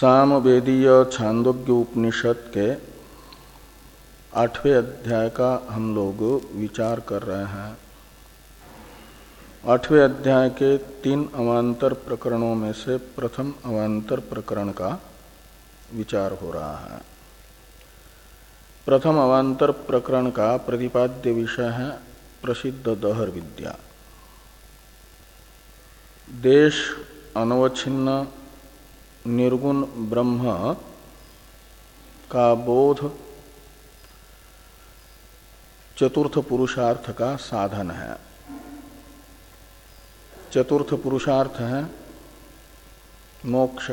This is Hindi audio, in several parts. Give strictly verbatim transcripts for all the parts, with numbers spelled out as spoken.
सामवेदीय छांदोग्य उपनिषद के आठवें अध्याय का हम लोग विचार कर रहे हैं। आठवें अध्याय के तीन अवान्तर प्रकरणों में से प्रथम अवान्तर प्रकरण का विचार हो रहा है। प्रथम अवान्तर प्रकरण का प्रतिपाद्य विषय है प्रसिद्ध दहर विद्या। देश अनवच्छिन्न निर्गुण ब्रह्म का बोध चतुर्थ पुरुषार्थ का साधन है। चतुर्थ पुरुषार्थ है मोक्ष।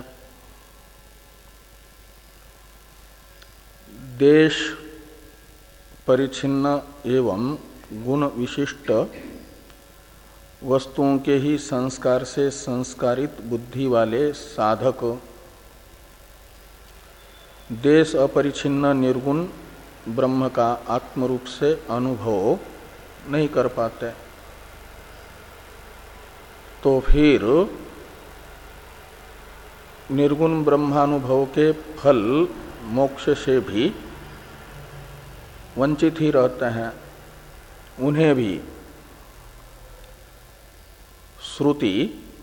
देश परिच्छिन्न एवं गुण विशिष्ट वस्तुओं के ही संस्कार से संस्कारित बुद्धि वाले साधक देश अपरिच्छिन्न निर्गुण ब्रह्म का आत्मरूप से अनुभव नहीं कर पाते, तो फिर निर्गुण ब्रह्मानुभव के फल मोक्ष से भी वंचित ही रहते हैं। उन्हें भी श्रुति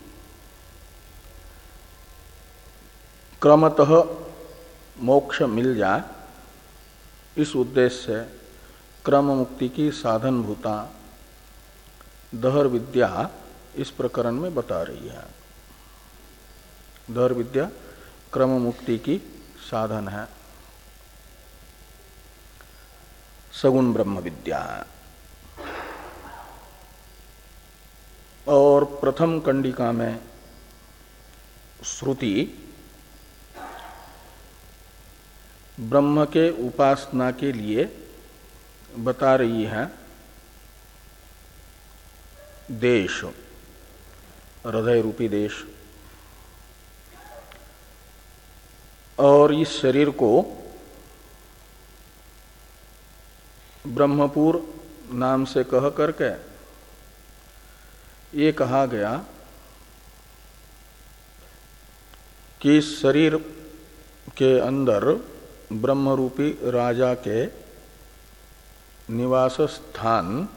क्रमतः मोक्ष मिल जाए इस उद्देश्य से क्रम मुक्ति की साधन भूता दहर विद्या इस प्रकरण में बता रही है। दहर विद्या क्रम मुक्ति की साधन है, सगुण ब्रह्म विद्या है। और प्रथम कंडिका में श्रुति ब्रह्म के उपासना के लिए बता रही है देश, हृदय रूपी देश। और इस शरीर को ब्रह्मपुर नाम से कह करके ये कहा गया कि इस शरीर के अंदर ब्रह्मरूपी राजा के निवास स्थान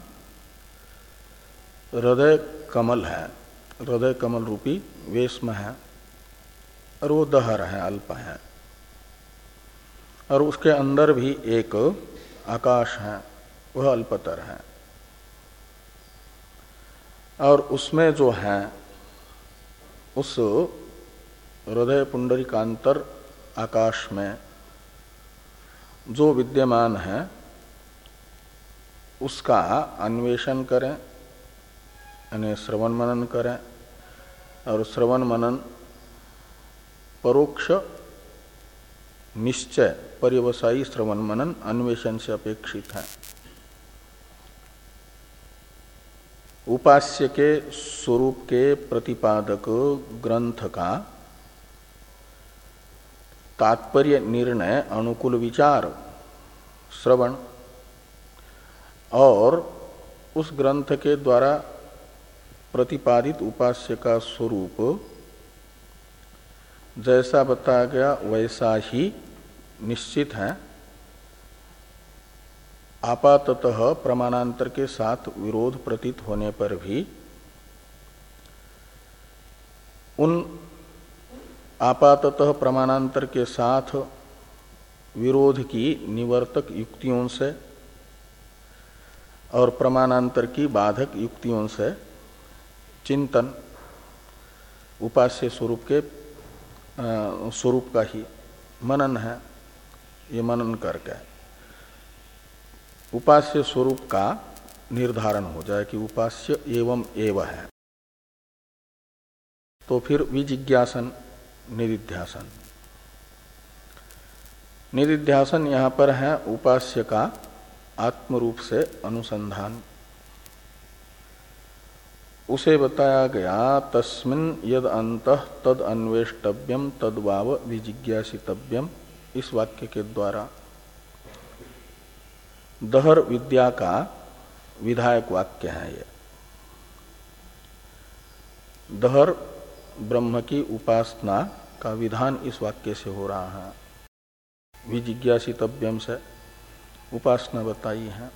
हृदय कमल है, हृदय कमल रूपी वेश्म है, और वो दहर है, अल्प है। और उसके अंदर भी एक आकाश है, वह अल्पतर है। और उसमें जो है उस हृदय पुंडरीकांतर आकाश में जो विद्यमान है उसका अन्वेषण करें, यानी श्रवण मनन करें। और श्रवण मनन परोक्ष निश्चय पर्यवसायी श्रवण मनन अन्वेषण से अपेक्षित है। उपास्य के स्वरूप के प्रतिपादक ग्रंथ का तात्पर्य निर्णय अनुकूल विचार श्रवण और उस ग्रंथ के द्वारा प्रतिपादित उपास्य का स्वरूप जैसा बताया गया वैसा ही निश्चित है। आपाततः प्रमाणांतर के साथ विरोध प्रतीत होने पर भी उन आपाततः प्रमाणांतर के साथ विरोध की निवर्तक युक्तियों से और प्रमाणांतर की बाधक युक्तियों से चिंतन उपास्य स्वरूप के स्वरूप का ही मनन है। ये मनन करके उपास्य स्वरूप का निर्धारण हो जाए कि उपास्य एवं एव है, तो फिर विजिज्ञासन निदिध्यासन। निदिध्यासन यहाँ पर है उपास्य का आत्मरूप से अनुसंधान। उसे बताया गया तस्मिन् यद अंतः तद अन्वेष्टव्यम तद वाव विजिज्ञासितव्यम, इस वाक्य के द्वारा दहर विद्या का विधायक वाक्य है। ये दहर ब्रह्म की उपासना का विधान इस वाक्य से हो रहा है। विजिज्ञासितव्यम से उपासना बताई है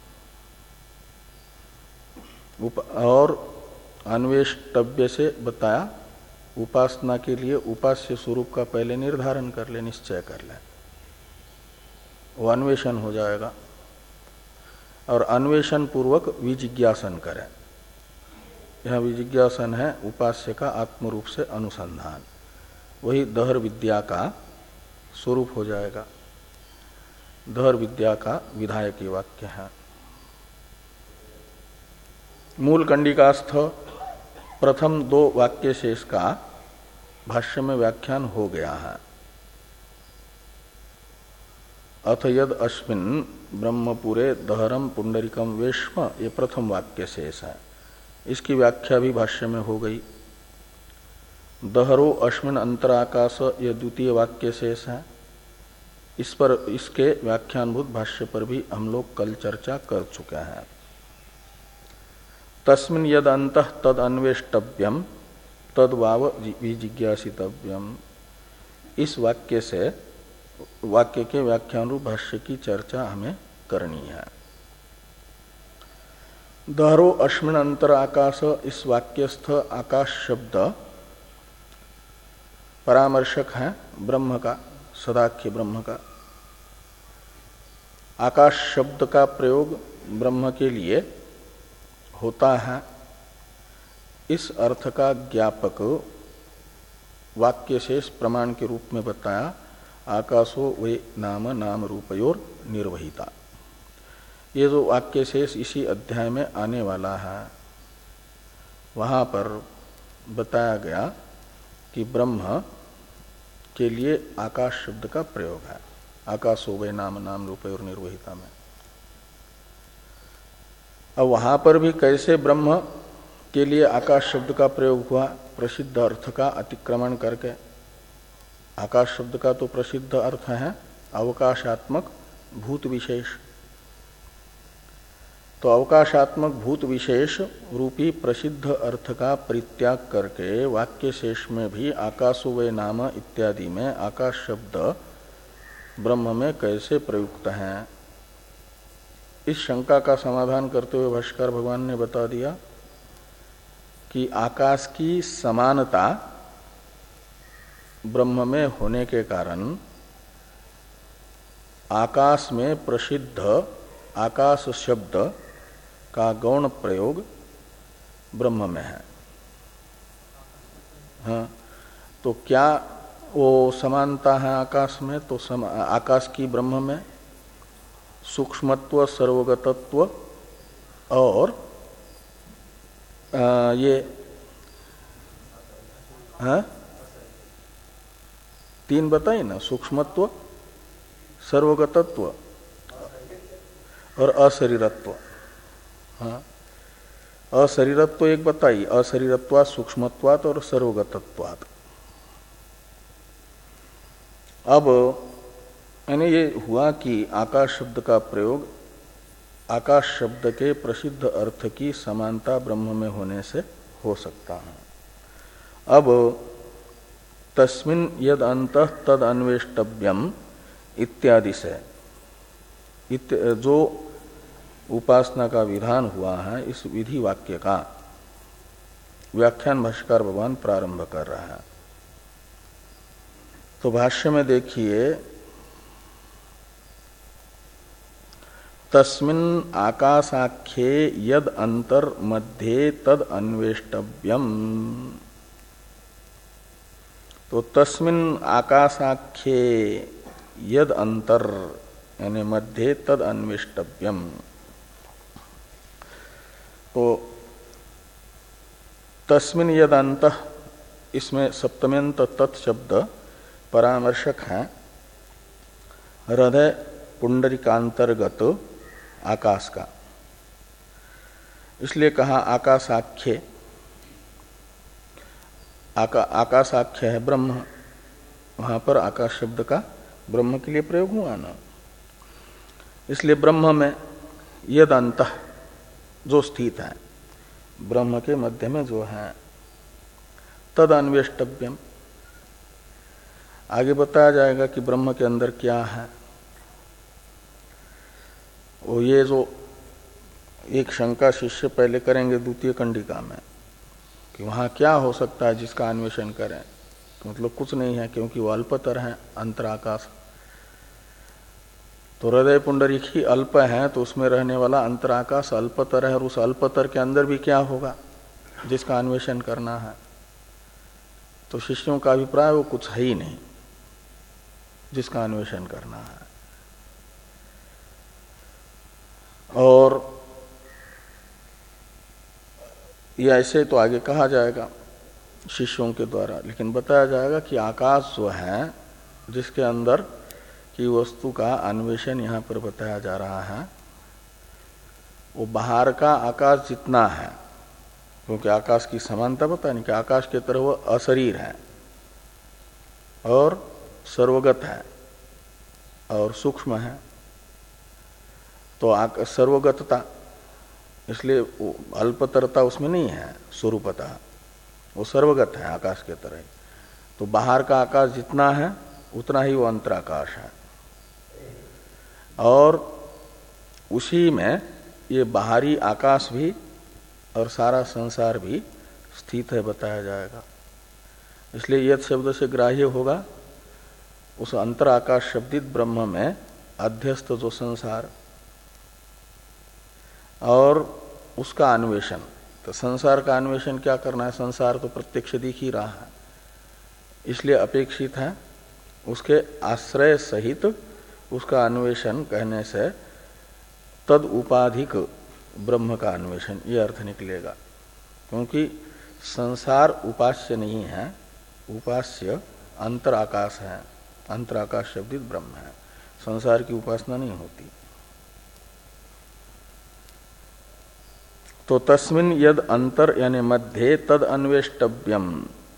और अन्वेष्टव्य से बताया उपासना के लिए उपास्य स्वरूप का पहले निर्धारण कर ले, निश्चय कर ले, वो अन्वेषण हो जाएगा। और अन्वेषण पूर्वक विजिज्ञासन करें। यह विजिज्ञासन है उपास्य का आत्म रूप से अनुसंधान, वही दहर विद्या का स्वरूप हो जाएगा। दहर विद्या का विधायकी वाक्य है। मूल कंडिकास्थ प्रथम दो वाक्य शेष का भाष्य में व्याख्यान हो गया है। अथ यद अस्मिन् ब्रह्मपुरे दहरम पुंडरीकम वेश्म, ये प्रथम वाक्य शेष है। इसकी व्याख्या भी भाष्य में हो गई। दहरो अस्मिन् अंतराकाश, ये द्वितीय वाक्य शेष है। इस पर इसके व्याख्यानभूत भाष्य पर भी हम लोग कल चर्चा कर चुके हैं। तस्मिन् यद अंतः तद अन्वेष्टव्यम तद वाव विजिज्ञासितव्यम, इस वाक्य से वाक्य के व्याख्यान रूप भाष्य की चर्चा हमें करनी है। दहरो अस्मिन् अंतर आकाश, इस वाक्यस्थ आकाश शब्द परामर्शक है ब्रह्म का, सदाख्य ब्रह्म का। आकाश शब्द का प्रयोग ब्रह्म के लिए होता है। इस अर्थ का ज्ञापक वाक्य शेष प्रमाण के रूप में बताया, आकाशो वे नाम नाम रूपयोर निर्वहिता। ये जो वाक्य शेष इसी अध्याय में आने वाला है, वहाँ पर बताया गया कि ब्रह्म के लिए आकाश शब्द का प्रयोग है। आकाशो वे नाम नाम रूपयोर निर्वहिता में। अब वहाँ पर भी कैसे ब्रह्म के लिए आकाश शब्द का प्रयोग हुआ, प्रसिद्ध अर्थ का अतिक्रमण करके। आकाश शब्द का तो प्रसिद्ध अर्थ है अवकाशात्मक भूत विशेष। तो अवकाशात्मक भूत विशेष रूपी प्रसिद्ध अर्थ का परित्याग करके वाक्य शेष में भी आकाशो वे नाम इत्यादि में आकाश शब्द ब्रह्म में कैसे प्रयुक्त हैं, इस शंका का समाधान करते हुए भाष्यकार भगवान ने बता दिया कि आकाश की समानता ब्रह्म में होने के कारण आकाश में प्रसिद्ध आकाश शब्द का गौण प्रयोग ब्रह्म में है। हाँ, तो क्या वो समानता है आकाश में? तो सम, आकाश की ब्रह्म में सूक्ष्मत्व, सर्वगतत्व और आ, ये हाँ तीन बताई ना, सूक्ष्मत्व, सर्वगतत्व और अशरीरत्व। हाँ, अशरीरत्व एक बताई, अशरीरत्वात् सूक्ष्मत्वात् और सर्वगतत्वात्। अब यानी ये हुआ कि आकाश शब्द का प्रयोग आकाश शब्द के प्रसिद्ध अर्थ की समानता ब्रह्म में होने से हो सकता है। अब तस्मिन् यद अंतः तद अन्वेष्टव्यम इत्यादि से इत, जो उपासना का विधान हुआ है, इस विधि वाक्य का व्याख्यान भाष्यकार भगवान प्रारंभ कर रहा है। तो भाष्य में देखिए, तस्मिन् आकाशाख्ये यद अंतर मध्ये तद अन्वेष्टव्यम। तो तस्मिन् आकाशाख्ये यद अंतर यानी मध्य तद अन्वेष्टव्यम। तो तस्मिन् यद अंतः, इसमें सप्तम्यंत तत् शब्द परामर्शक है हृदय पुंडरीकांतर्गत आकाश का, इसलिए कहा आकाशाख्य। आका, आकाशाख्य है ब्रह्म, वहां पर आकाश शब्द का ब्रह्म के लिए प्रयोग हुआ ना, इसलिए ब्रह्म में यद अंतः जो स्थित है, ब्रह्म के मध्य में जो है, तद अन्वेष्टव्यम। आगे बताया जाएगा कि ब्रह्म के अंदर क्या है। वो ये जो एक शंका शिष्य पहले करेंगे द्वितीय कंडिका में कि वहाँ क्या हो सकता है जिसका अन्वेषण करें, मतलब कुछ नहीं है क्योंकि वो अल्पतर है अंतराकाश। तो हृदय पुंडरीक ही अल्प है तो उसमें रहने वाला अंतराकाश अल्पतर है, और उस अल्पतर के अंदर भी क्या होगा जिसका अन्वेषण करना है। तो शिष्यों का अभिप्राय वो कुछ है ही नहीं जिसका अन्वेषण करना है। और ये ऐसे तो आगे कहा जाएगा शिष्यों के द्वारा, लेकिन बताया जाएगा कि आकाश जो है जिसके अंदर की वस्तु का अन्वेषण यहाँ पर बताया जा रहा है, वो बाहर का आकाश जितना है, क्योंकि आकाश की समानता पता नहीं कि आकाश के तरह वो अशरीर है और सर्वगत है और सूक्ष्म है। तो सर्वगतता इसलिए अल्पतरता उसमें नहीं है स्वरूपतः, वो सर्वगत है आकाश के तरह। तो बाहर का आकाश जितना है उतना ही वो अंतराकाश है, और उसी में ये बाहरी आकाश भी और सारा संसार भी स्थित है बताया जाएगा। इसलिए यद शब्द से ग्राह्य होगा उस अंतराकाश शब्दित ब्रह्म में अध्यस्त जो संसार और उसका अन्वेषण। तो संसार का अन्वेषण क्या करना है, संसार तो प्रत्यक्ष दिख ही रहा है, इसलिए अपेक्षित है उसके आश्रय सहित उसका अन्वेषण कहने से तद उपाधिक ब्रह्म का अन्वेषण ये अर्थ निकलेगा। क्योंकि संसार उपास्य नहीं है, उपास्य अंतराकाश है, अंतराकाश शब्दित ब्रह्म है, संसार की उपासना नहीं होती। तो तस्मिन् यद अंतर यानी मध्य तद अन्वेष्टव्यम,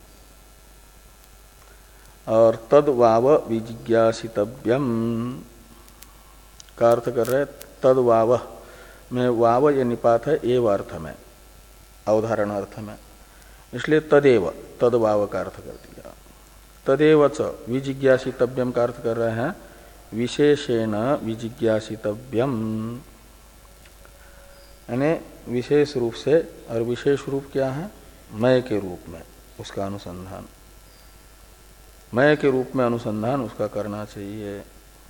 और तद वाव विजिज्ञासितव्यम का अर्थ कर रहे तद वाव में वाव ये निपात है एव अर्थ में, अवधारण अर्थ में, इसलिए तदेव तद वाव का अर्थ कर दिया। तदेव च विजिज्ञासितव्यम का अर्थ कर रहे हैं विशेषेण विजिज्ञासितव्यम, यानी विशेष रूप से, और विशेष रूप क्या है मय के रूप में उसका अनुसंधान, मय के रूप में अनुसंधान उसका करना चाहिए।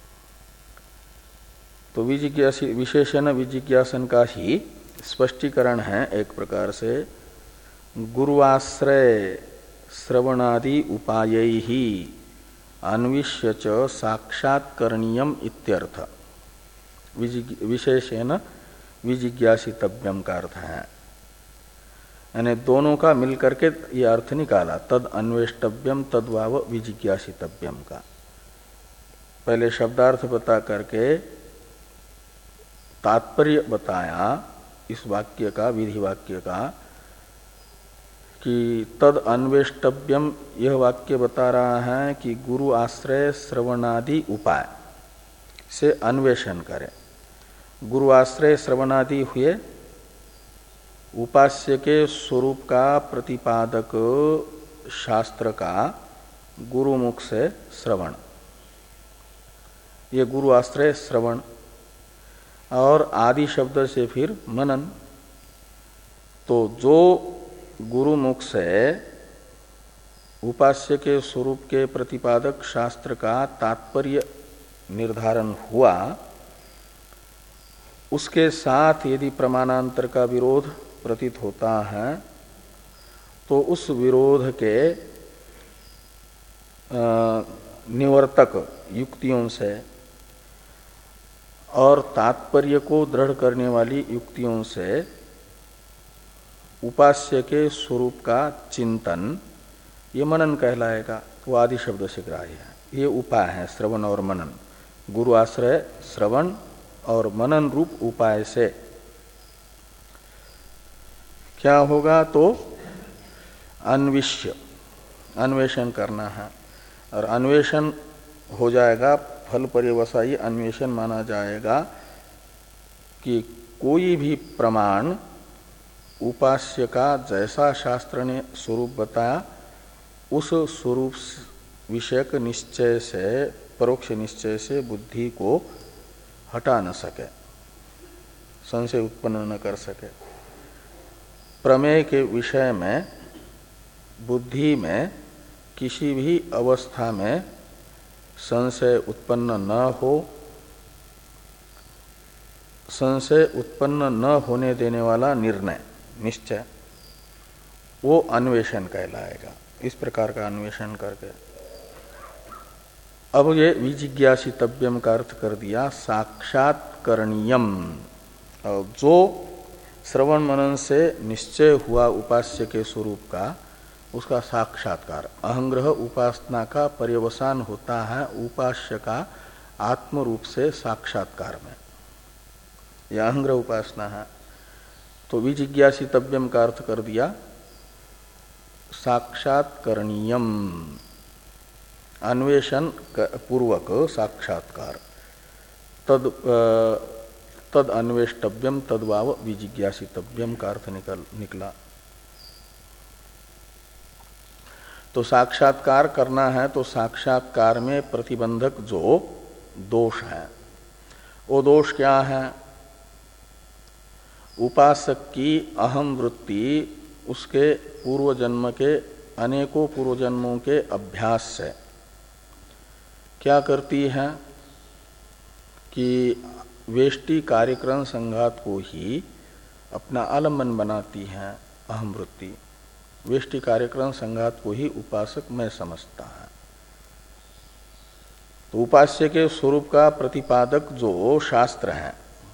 तो विजिज्ञासी विशेषण विजिज्ञासन का ही स्पष्टीकरण है एक प्रकार से, गुरुआश्रय श्रवणादि उपायैः ही अन्विष्य च साक्षात्करणीयम इत्यर्थ। विशेषेण विजिज्ञासितव्यम का अर्थ है, यानी दोनों का मिलकर के ये अर्थ निकाला, तद अन्वेष्टव्यम तद वाव विजिज्ञासितव्यम का। पहले शब्दार्थ बता करके तात्पर्य बताया इस वाक्य का, विधि वाक्य का, कि तद अन्वेष्टव्यम यह वाक्य बता रहा है कि गुरु आश्रय श्रवणादि उपाय से अन्वेषण करें। गुरु आश्रय श्रवणादि हुए उपास्य के स्वरूप का प्रतिपादक शास्त्र का गुरुमुख से श्रवण, ये गुरु आश्रय श्रवण, और आदि शब्द से फिर मनन। तो जो गुरुमुख से उपास्य के स्वरूप के प्रतिपादक शास्त्र का तात्पर्य निर्धारण हुआ, उसके साथ यदि प्रमाणांतर का विरोध प्रतीत होता है तो उस विरोध के निवर्तक युक्तियों से और तात्पर्य को दृढ़ करने वाली युक्तियों से उपास्य के स्वरूप का चिंतन, ये मनन कहलाएगा। वो आदि शब्द से ग्राह्य है, ये उपाय है श्रवण और मनन। गुरु आश्रय श्रवण और मनन रूप उपाय से क्या होगा, तो अन्विष्य अन्वेषण करना है, और अन्वेषण हो जाएगा, फल पर्यवसायी अन्वेषण माना जाएगा कि कोई भी प्रमाण उपास्य का जैसा शास्त्र ने स्वरूप बताया उस स्वरूप विषयक निश्चय से, परोक्ष निश्चय से बुद्धि को हटा न सके, संशय उत्पन्न न कर सके। प्रमेय के विषय में बुद्धि में किसी भी अवस्था में संशय उत्पन्न न हो, संशय उत्पन्न न होने देने वाला निर्णय, निश्चय, वो अन्वेषण कहलाएगा। इस प्रकार का अन्वेषण करके अब ये विजिज्ञासितव्यम का अर्थ कर दिया साक्षात्करणीयम। जो श्रवण मनन से निश्चय हुआ उपास्य के स्वरूप का, उसका साक्षात्कार, अहंग्रह उपासना का पर्यवसान होता है उपास्य का आत्म रूप से साक्षात्कार में। यह अहंग्रह उपासना है। तो विजिज्ञासितव्यम का अर्थ कर दिया साक्षात्करणीयम, अन्वेषण पूर्वक साक्षात्कार। तद तद अन्वेष्टव्यम तद्वाव विजिज्ञासितव्यम का अर्थ निकल निकला। तो साक्षात्कार करना है तो साक्षात्कार में प्रतिबंधक जो दोष है, वो दोष क्या है? उपासक की अहम वृत्ति उसके पूर्व जन्म के, अनेकों पूर्व जन्मों के अभ्यास से क्या करती है कि वेष्टि कार्यक्रम संघात को ही अपना आलम्बन बनाती है। अहम वृत्ति वेष्टि कार्यक्रम संघात को ही उपासक में समझता है। तो उपास्य के स्वरूप का प्रतिपादक जो शास्त्र है,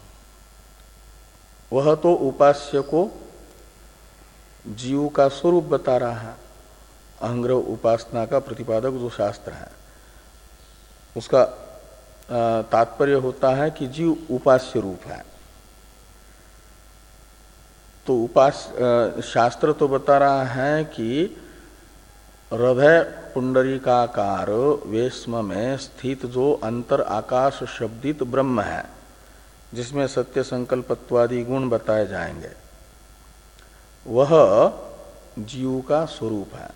वह तो उपास्य को जीव का स्वरूप बता रहा है। अहंग्रह उपासना का प्रतिपादक जो शास्त्र है, उसका तात्पर्य होता है कि जीव उपास्य रूप है। तो उपास शास्त्र तो बता रहा है कि हृदय पुंडरीकाकार वेश्म में स्थित जो अंतर आकाश शब्दित ब्रह्म है, जिसमें सत्य संकल्पत्वादि गुण बताए जाएंगे, वह जीव का स्वरूप है।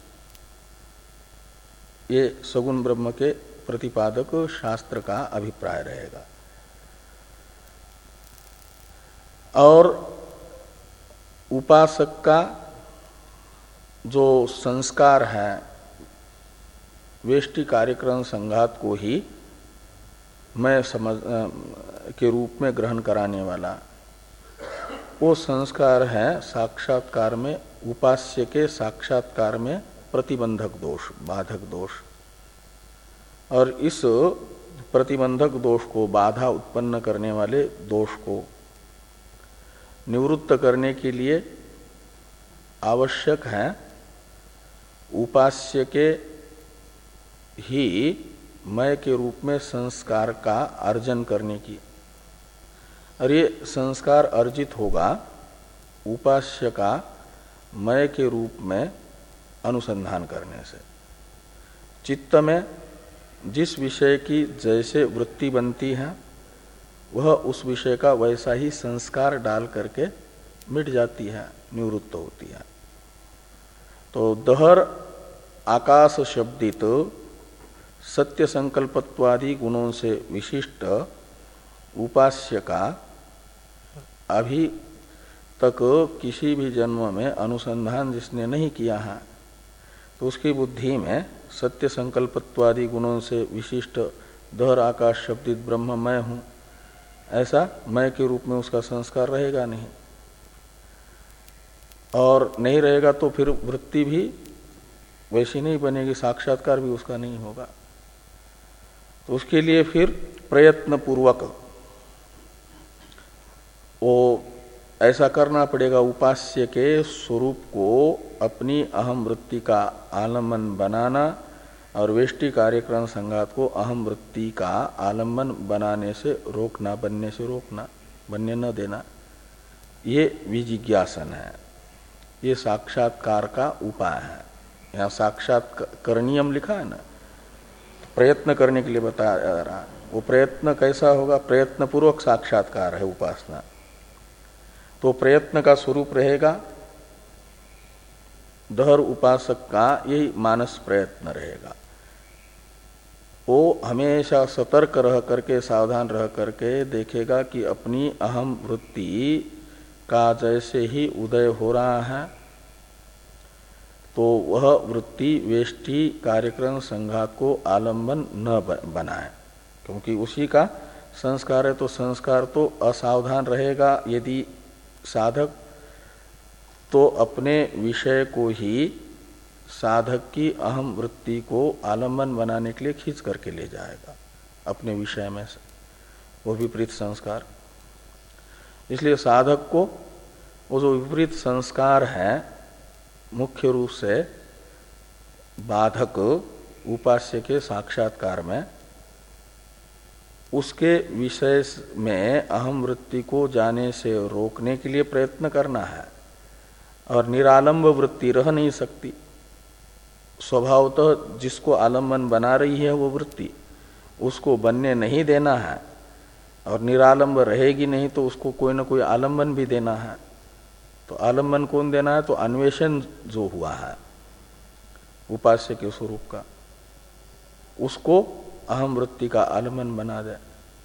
ये सगुण ब्रह्म के प्रतिपादक शास्त्र का अभिप्राय रहेगा। और उपासक का जो संस्कार है वेष्टि कार्यक्रम संघात को ही मैं समझ के रूप में ग्रहण कराने वाला, वो संस्कार है साक्षात्कार में, उपास्य के साक्षात्कार में प्रतिबंधक दोष, बाधक दोष। और इस प्रतिबंधक दोष को, बाधा उत्पन्न करने वाले दोष को निवृत्त करने के लिए आवश्यक है उपास्य के ही मय के रूप में संस्कार का अर्जन करने की। और ये संस्कार अर्जित होगा उपास्य का मय के रूप में अनुसंधान करने से। चित्त में जिस विषय की जैसे वृत्ति बनती है, वह उस विषय का वैसा ही संस्कार डाल करके मिट जाती है, निवृत्त होती है। तो दहर आकाश शब्दित सत्य संकल्पत्वादि गुणों से विशिष्ट उपास्य का अभी तक किसी भी जन्म में अनुसंधान जिसने नहीं किया है, तो उसकी बुद्धि में सत्य संकल्पत्वादि गुणों से विशिष्ट दहर आकाश शब्दित ब्रह्म मैं हूं, ऐसा मैं के रूप में उसका संस्कार रहेगा नहीं। और नहीं रहेगा तो फिर वृत्ति भी वैसी नहीं बनेगी, साक्षात्कार भी उसका नहीं होगा। तो उसके लिए फिर प्रयत्न पूर्वक वो ऐसा करना पड़ेगा, उपास्य के स्वरूप को अपनी अहम वृत्ति का आलम्बन बनाना और वेष्टि कार्यक्रम संघात को अहम वृत्ति का आलम्बन बनाने से रोकना, बनने से रोकना, बनने न देना। ये विजिज्ञासन है, ये साक्षात्कार का उपाय है। यहाँ साक्षात्करणीयम लिखा है ना, प्रयत्न करने के लिए बताया जा रहा है। वो प्रयत्न कैसा होगा? प्रयत्न पूर्वक साक्षात्कार है उपासना। तो प्रयत्न का स्वरूप रहेगा दहर उपासक का यही मानस प्रयत्न रहेगा वो हमेशा सतर्क रह करके, सावधान रह करके देखेगा कि अपनी अहम वृत्ति का जैसे ही उदय हो रहा है तो वह वृत्ति वेष्टि कार्यक्रम संघात को आलंबन न बनाए, क्योंकि उसी का संस्कार है। तो संस्कार तो असावधान रहेगा यदि साधक, तो अपने विषय को ही साधक की अहम वृत्ति को आलंबन बनाने के लिए खींच करके ले जाएगा अपने विषय में से, वो विपरीत संस्कार। इसलिए साधक को वो जो विपरीत संस्कार है मुख्य रूप से बाधक उपास्य के साक्षात्कार में, उसके विषय में अहम वृत्ति को जाने से रोकने के लिए प्रयत्न करना है। और निरालंब वृत्ति रह नहीं सकती, स्वभावतः जिसको आलंबन बना रही है वो वृत्ति, उसको बनने नहीं देना है। और निरालंब रहेगी नहीं तो उसको कोई ना कोई आलंबन भी देना है। तो आलंबन कौन देना है? तो अन्वेषण जो हुआ है उपास्य के स्वरूप का, उसको अहम वृत्ति का आलंबन बना दे।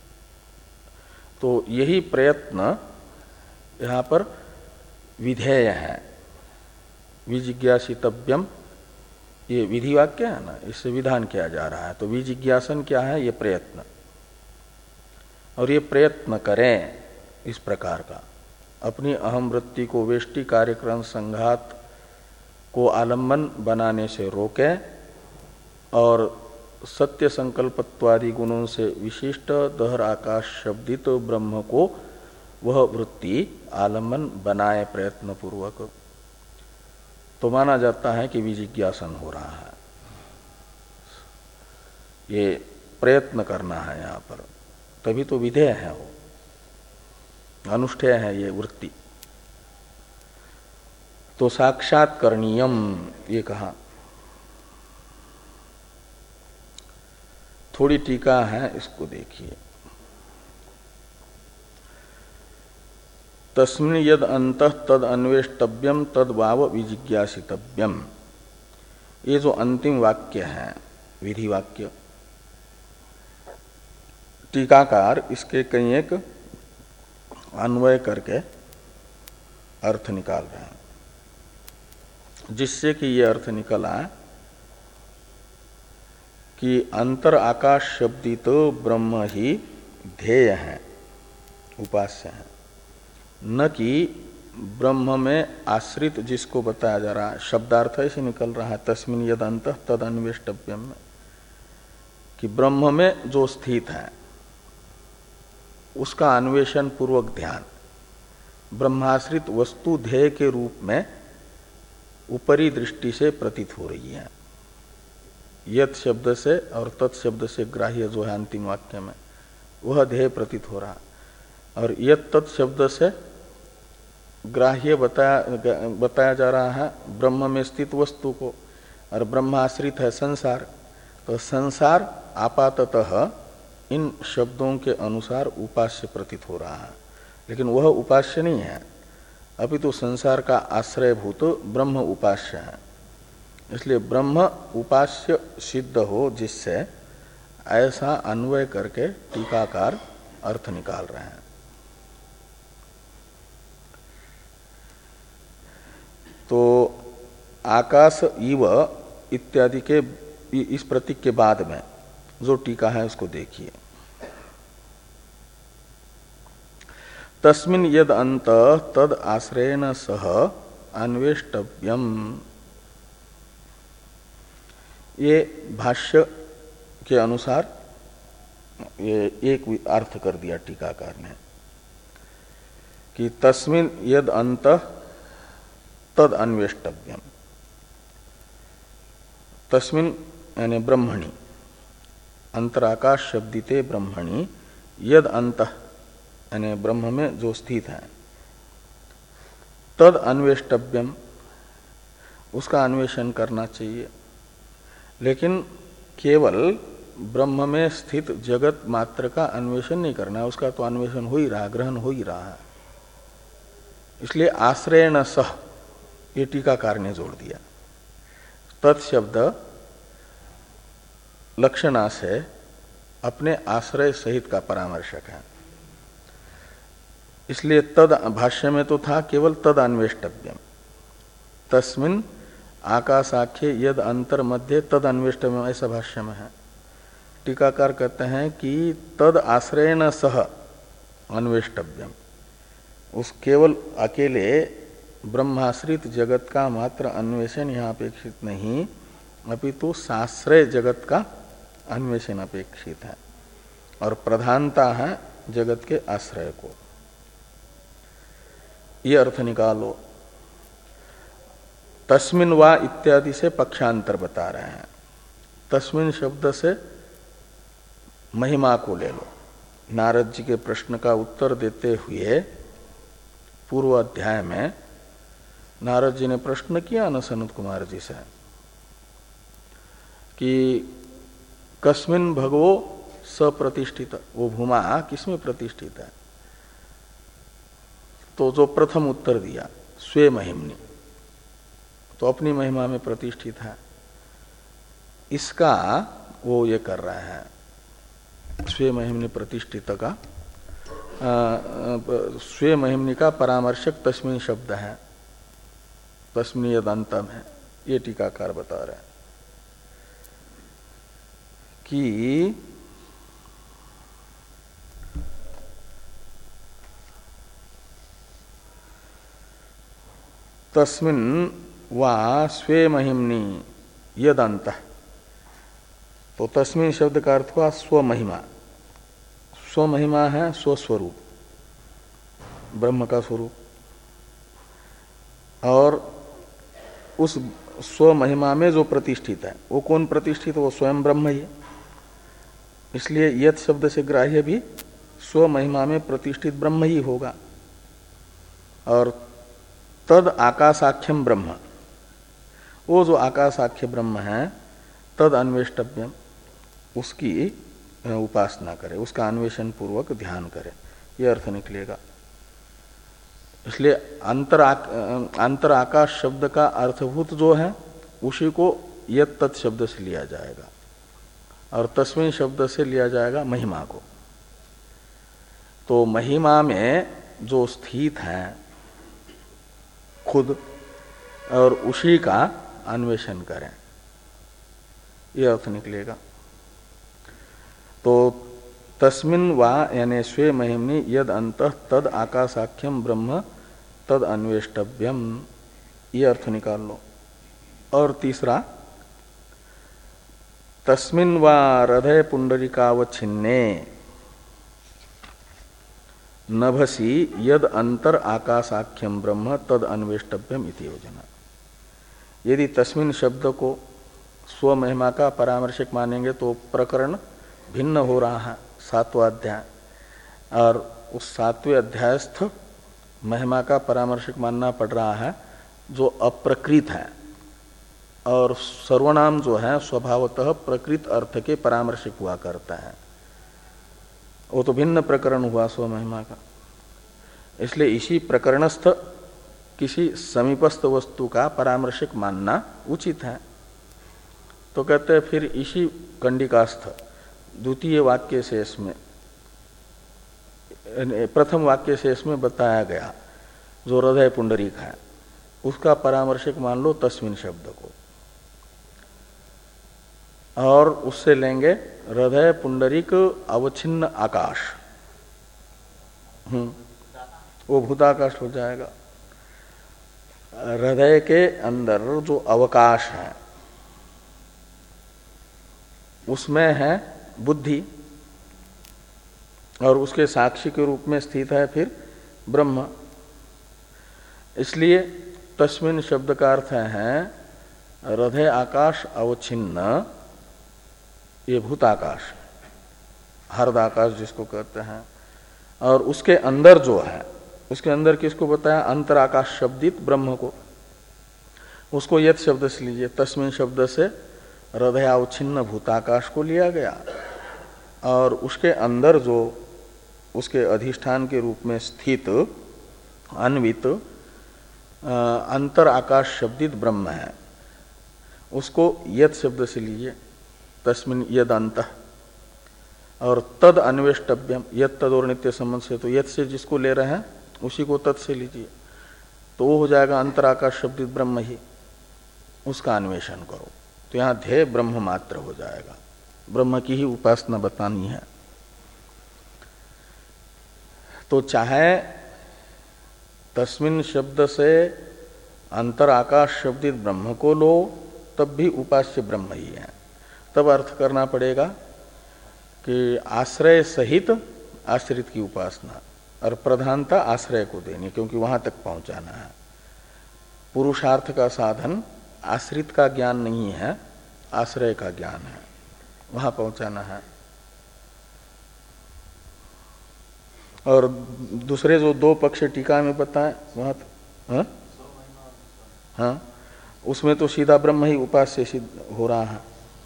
तो यही प्रयत्न यहाँ पर विधेय है। विजिज्ञासितव्यम, ये विधि वाक्य है ना, इससे विधान किया जा रहा है। तो विजिज्ञासन क्या है? ये प्रयत्न। और ये प्रयत्न करें इस प्रकार का, अपनी अहम वृत्ति को वेष्टि कार्यक्रम संघात को आलंबन बनाने से रोके और सत्य संकल्पत्वादि गुणों से विशिष्ट दहर आकाश शब्दित ब्रह्म को वह वृत्ति आलंबन बनाए प्रयत्न पूर्वक, तो माना जाता है कि विजिज्ञासन हो रहा है। ये प्रयत्न करना है यहाँ पर, तभी तो विधेय है, वो अनुष्ठेय है ये वृत्ति। तो साक्षात करणीयम ये कहा। थोड़ी टीका है, इसको देखिए। तस्मिन् यद अंतः तद अन्वेष्टव्यम तद वाव विजिज्ञासितव्यम, ये जो अंतिम वाक्य है विधि वाक्य, टीकाकार इसके कई एक अन्वय करके अर्थ निकाल रहे हैं, जिससे कि ये अर्थ निकला कि अंतर आकाश शब्दित ब्रह्म ही ध्येय है, उपास्य है, न कि ब्रह्म में आश्रित जिसको बताया जा रहा है। शब्दार्थ ऐसे निकल रहा है तस्मिन् यद अंतः तद अन्वेष्टव्यम में, कि ब्रह्म में जो स्थित है उसका अन्वेषण पूर्वक ध्यान ब्रह्माश्रित वस्तु ध्येय के रूप में ऊपरी दृष्टि से प्रतीत हो रही है। यत शब्द से और तत् शब्द से ग्राह्य जो है अंतिम वाक्य में, वह ध्येय प्रतीत हो रहा, और यत तत् शब्द से ग्राह्य बताया बताया जा रहा है ब्रह्म में स्थित वस्तु को, और ब्रह्माश्रित है संसार। तो संसार आपाततः इन शब्दों के अनुसार उपास्य प्रतीत हो रहा है, लेकिन वह उपास्य नहीं है, अपितु तो संसार का आश्रयभूत ब्रह्म उपास्य है। इसलिए ब्रह्म उपास्य सिद्ध हो, जिससे ऐसा अन्वय करके टीकाकार अर्थ निकाल रहे हैं। तो आकाश इव इत्यादि के इस प्रतीक के बाद में जो टीका है उसको देखिए। तस्मिन् यद अंत तद आश्रयेण सह अन्वेष्टव्यम, ये भाष्य के अनुसार ये एक अर्थ कर दिया टीकाकार ने कि तस्मिन् यद अंत तद अन्वेष्टव्यम। तस्मिन् यानी ब्रह्मणि, अंतराकाश शब्दिते ब्रह्मणि, यद अंतः यानी ब्रह्म में जो स्थित है, तद अन्वेष्टव्यम, उसका अन्वेषण करना चाहिए। लेकिन केवल ब्रह्म में स्थित जगत मात्र का अन्वेषण नहीं करना है, उसका तो अन्वेषण हो ही रहा, ग्रहण हो ही रहा है। इसलिए आश्रयेण सह ये टीकाकार ने जोड़ दिया। तत्शब्द लक्षणा से अपने आश्रय सहित का परामर्शक है। इसलिए तद भाष्य में तो था केवल तद अन्वेष्टव्यम, तस्मिन आकाशाख्ये यद अंतर मध्य तद अन्वेष्टव्यम, ऐसा भाष्य में है। टीकाकार कहते हैं कि तद आश्रयेन सह अन्वेष्टव्यम, उस केवल अकेले ब्रह्माश्रित जगत का मात्र अन्वेषण यहाँ अपेक्षित नहीं, अपितु साश्रय जगत का अन्वेषण अपेक्षित है और प्रधानता है जगत के आश्रय को। ये अर्थ निकालो। तस्मिन वा इत्यादि से पक्षांतर बता रहे हैं। तस्मिन शब्द से महिमा को ले लो। नारद जी के प्रश्न का उत्तर देते हुए पूर्व अध्याय में नारद जी ने प्रश्न किया न सनत कुमार जी से कि कस्मिन भगवो सप्रतिष्ठित, वो भूमा किसमें प्रतिष्ठित है? तो जो प्रथम उत्तर दिया स्वे महिमनी, तो अपनी महिमा में प्रतिष्ठित है। इसका वो ये कर रहे हैं, स्वे महिमनी प्रतिष्ठित का स्वे महिमनी का परामर्शक तस्मिन शब्द है, तस्मिन यदंतम है। ये टीकाकार बता रहे हैं कि तस्मिन वा स्वे महिमनी यदंत, तो तस्मिन शब्द का अर्थ हुआ स्वमहिमा। स्वमहिमा है स्वस्वरूप, ब्रह्म का स्वरूप, और उस स्वमहिमा में जो प्रतिष्ठित है वो कौन प्रतिष्ठित? वो स्वयं ब्रह्म ही है। इसलिए यत शब्द से ग्राह्य भी स्वमहिमा में प्रतिष्ठित ब्रह्म ही होगा। और तद आकाशाख्यम ब्रह्म, वो जो आकाशाख्य ब्रह्म है, तद अन्वेष्टव्यम, उसकी उपासना करे, उसका अन्वेषण पूर्वक ध्यान करे, ये अर्थ निकलेगा। इसलिए अंतर अंतर आकाश शब्द का अर्थभूत जो है उसी को यत तत् शब्द से लिया जाएगा और तस्मिन शब्द से लिया जाएगा महिमा को। तो महिमा में जो स्थित है खुद, और उसी का अन्वेषण करें, यह अर्थ निकलेगा। तो तस्मिन वा यानी स्वे महिमनि यद अंतः तद आकाशाख्यम ब्रह्म तद अन्वेष्टव्यम, ये अर्थ निकाल लो। और तीसरा, तस्मिन वा हृदय पुंडरीकावच्छिन्ने नभसी यद अंतर आकाशाख्यम ब्रह्म तद अन्वेष्टव्यम इति योजना। यदि तस्मिन शब्द को स्व महिमा का परामर्शक मानेंगे तो प्रकरण भिन्न हो रहा है, सातवां अध्याय, और उस सातवें अध्यायस्थ महिमा का परामर्शक मानना पड़ रहा है जो अप्रकृत है, और सर्वनाम जो है स्वभावतः प्रकृत अर्थ के परामर्शक हुआ करता है। वो तो भिन्न प्रकरण हुआ स्व महिमा का। इसलिए इसी प्रकरणस्थ किसी समीपस्थ वस्तु का परामर्शक मानना उचित है। तो कहते हैं फिर इसी कंडिकास्थ द्वितीय वाक्य शेष में, प्रथम वाक्य शेष में बताया गया जो हृदय पुंडरीक है उसका परामर्शक मान लो तस्मिन शब्द को, और उससे लेंगे हृदय पुंडरीक अवच्छिन्न आकाश, हम्म वो भूताकाश हो जाएगा। हृदय के अंदर जो अवकाश है उसमें है बुद्धि, और उसके साक्षी के रूप में स्थित है फिर ब्रह्म। इसलिए तस्मिन शब्द का अर्थ है हृदय आकाश अवच्छिन्न, ये भूताकाश, हृदयाकाश जिसको कहते हैं, और उसके अंदर जो है, उसके अंदर किसको बताया? अंतराकाश शब्दित ब्रह्म को। उसको यत शब्द से लीजिए, तस्मिन शब्द से हृदयावच्छिन्न भूताकाश को लिया गया, और उसके अंदर जो उसके अधिष्ठान के रूप में स्थित अन्वित अंतर आकाश शब्दित ब्रह्म है उसको यत शब्द से लीजिए, तस्मिन् यद अंतः, और तद अन्वेष्टव्यम, यद तद और नित्य संबंध से, तो यद से जिसको ले रहे हैं उसी को तद से लीजिए, तो वो हो जाएगा अंतराकाश शब्दित ब्रह्म ही, उसका अन्वेषण करो। तो यहाँ ध्येय ब्रह्म मात्र हो जाएगा, ब्रह्म की ही उपासना बतानी है। तो चाहे तस्मिन शब्द से अंतराकाश शब्दित ब्रह्म को लो, तब भी उपास्य ब्रह्म ही है। तब अर्थ करना पड़ेगा कि आश्रय सहित आश्रित की उपासना, और प्रधानता आश्रय को देनी, क्योंकि वहां तक पहुंचाना है। पुरुषार्थ का साधन आश्रित का ज्ञान नहीं है, आश्रय का ज्ञान है, वहां पहुंचाना है। और दूसरे जो दो पक्ष टीका में बताए वहां, हाँ हाँ, उसमें तो सीधा ब्रह्म ही उपास्य सिद्ध हो रहा है।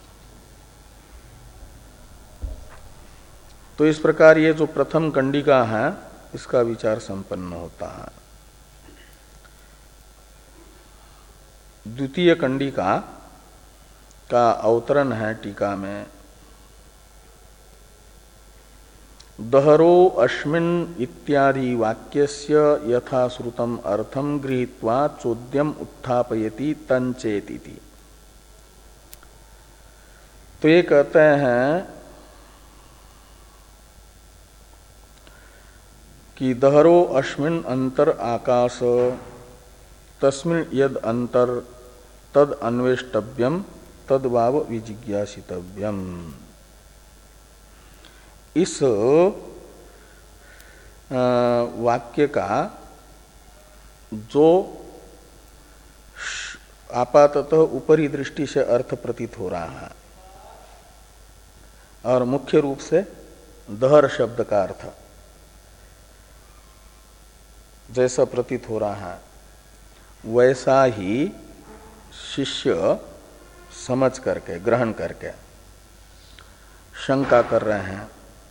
तो इस प्रकार ये जो प्रथम कंडिका है इसका विचार संपन्न होता है। द्वितीय कंडिका का अवतरण है टीका में, दहरो अस्मिन् इत्यादि वाक्यस्य यथा श्रुतम अर्थम गृहीत्वा चोद्यम उत्थापयति तंचेति। तो ये कहते हैं कि दहरो अस्मिन् अंतर आकाश तस्मिन् यद अंतर तद अन्वेष्टव्यम तद वाव विजिज्ञासितव्यम। इस वाक्य का जो आपाततः ऊपरी दृष्टि से अर्थ प्रतीत हो रहा है, और मुख्य रूप से दहर शब्द का अर्थ जैसा प्रतीत हो रहा है, वैसा ही शिष्य समझ करके ग्रहण करके शंका कर रहे हैं,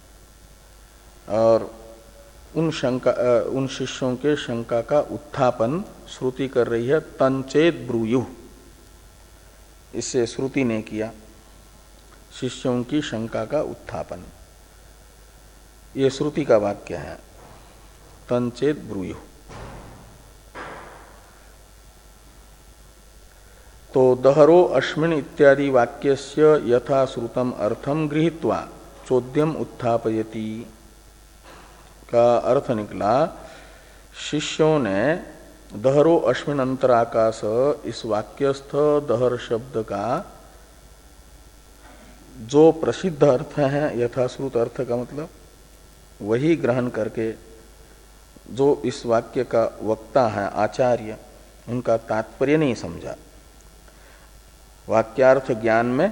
और उन शंका उन शिष्यों के शंका का उत्थापन श्रुति कर रही है। तंचेत ब्रूयुः, इससे श्रुति ने किया शिष्यों की शंका का उत्थापन। ये श्रुति का वाक्य है, तंचेत ब्रूयुः। तो दहरो अस्मिन् इत्यादि वाक्यस्य यथा श्रुतम अर्थम गृहीत्वा चोद्यम उत्थापयति का अर्थ निकला, शिष्यों ने दहरो अस्मिन् अंतराकाश इस वाक्यस्थ दहर शब्द का जो प्रसिद्ध अर्थ है, यथाश्रुत अर्थ का मतलब वही ग्रहण करके, जो इस वाक्य का वक्ता है आचार्य, उनका तात्पर्य नहीं समझा। वाक्यार्थ ज्ञान में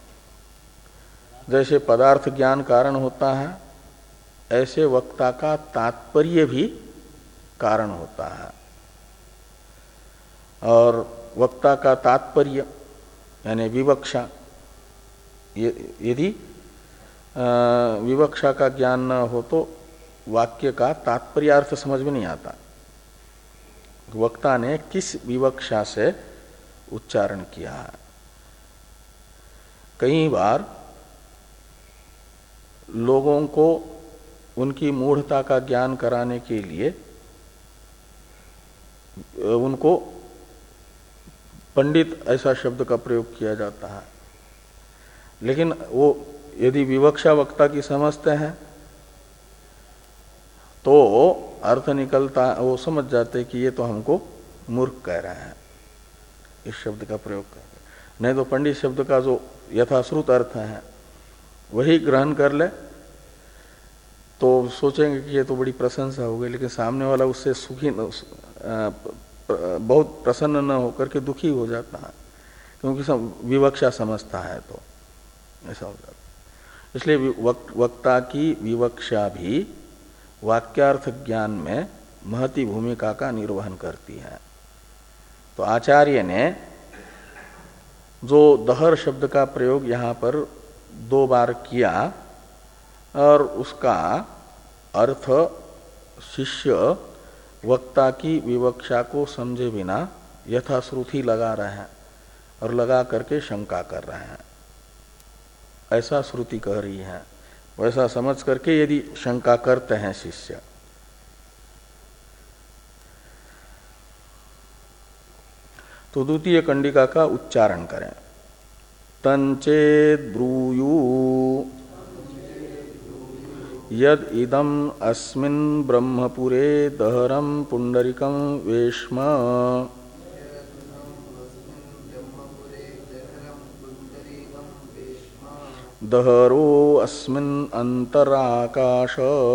जैसे पदार्थ ज्ञान कारण होता है, ऐसे वक्ता का तात्पर्य भी कारण होता है। और वक्ता का तात्पर्य यानी विवक्षा, यदि विवक्षा का ज्ञान न हो तो वाक्य का तात्पर्यार्थ समझ में नहीं आता। वक्ता ने किस विवक्षा से उच्चारण किया है। कई बार लोगों को उनकी मूढ़ता का ज्ञान कराने के लिए उनको पंडित ऐसा शब्द का प्रयोग किया जाता है, लेकिन वो यदि विवक्षा वक्ता की समझते हैं तो अर्थ निकलता, वो समझ जाते कि ये तो हमको मूर्ख कह रहे हैं इस शब्द का प्रयोग करके। नहीं तो पंडित शब्द का जो यथाश्रुत अर्थ है वही ग्रहण कर ले तो सोचेंगे कि ये तो बड़ी प्रशंसा हो गई, लेकिन सामने वाला उससे सुखी न, बहुत प्रसन्न न होकर के दुखी हो जाता है, क्योंकि सब विवक्षा समझता है तो ऐसा हो जाता है। इसलिए वक, वक्ता की विवक्षा भी वाक्यार्थ ज्ञान में महती भूमिका का निर्वहन करती है। तो आचार्य ने जो दहर शब्द का प्रयोग यहाँ पर दो बार किया और उसका अर्थ शिष्य वक्ता की विवक्षा को समझे बिना यथाश्रुति लगा रहे हैं और लगा करके शंका कर रहे हैं। ऐसा श्रुति कह रही है। वैसा समझ करके यदि शंका करते हैं शिष्य, तो द्वितीय कंडिका का उच्चारण करें। तंचेद ब्रूयु यद इदम अस्मिन् ब्रह्मपुरे दहरम पुंडरिकम वेश्म दहरो अस्मिन् अंतराकाश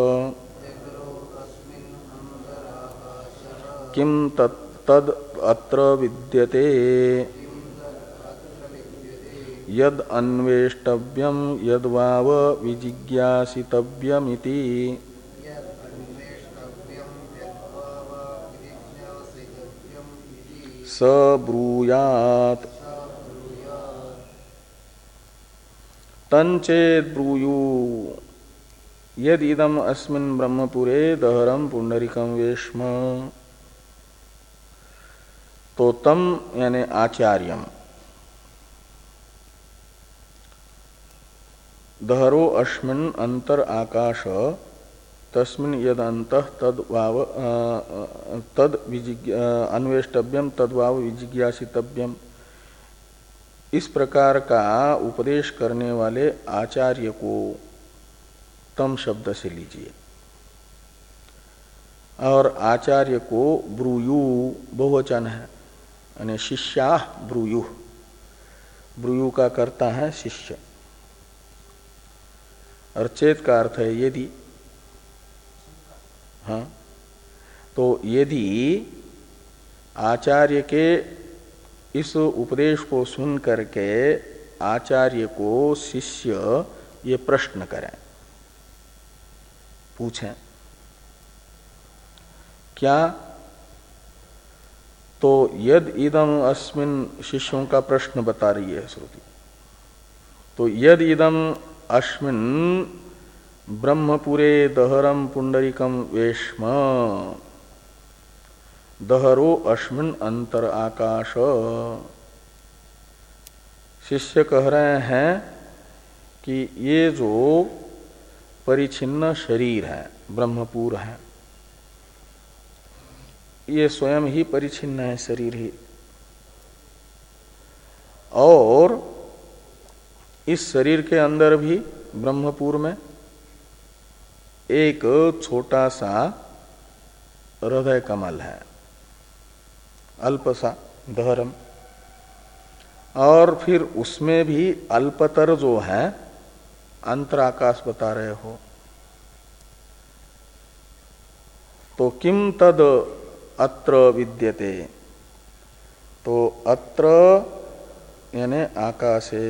किम तद अत्र विद्यते यद अन्वेष्टव्यम यद्वाव विजिज्ञासितव्यमिति स ब्रूयात्। तंचेद ब्रूयु यद इदम अस्मिन् ब्रह्मपुरे दहरम पुंडरिकम वेश्म। तो तम यानी आचार्यम, दहरो अस्मिन् अंतर आकाश तस्मिन् यद अंतः तद वाव तद अन्वेष्टव्यम तद्वाव विजिज्ञासितव्यम। इस प्रकार का उपदेश करने वाले आचार्य को तम शब्द से लीजिए। और आचार्य को ब्रूयु बहुवचन है, यानी शिष्या ब्रूयु। ब्रूयु का करता है शिष्य, और चेत का अर्थ है यदि। हाँ, तो यदि आचार्य के इस उपदेश को सुन करके आचार्य को शिष्य ये प्रश्न करें, पूछें क्या, तो यद इदम अस्मिन शिष्यों का प्रश्न बता रही है श्रुति। तो यद इदम अस्मिन ब्रह्मपुरे दहरम पुंडरिकम वेश्म दहरो अस्मिन अंतर आकाश। शिष्य कह रहे हैं कि ये जो परिच्छिन्न शरीर है, ब्रह्मपुर है, ये स्वयं ही परिच्छिन्न है, शरीर ही। और इस शरीर के अंदर भी ब्रह्मपुर में एक छोटा सा हृदय कमल है, अल्प सा दहरम। और फिर उसमें भी अल्पतर जो है अंतराकाश बता रहे हो। तो किम तद अत्र विद्यते, तो अत्र यानी आकाशे,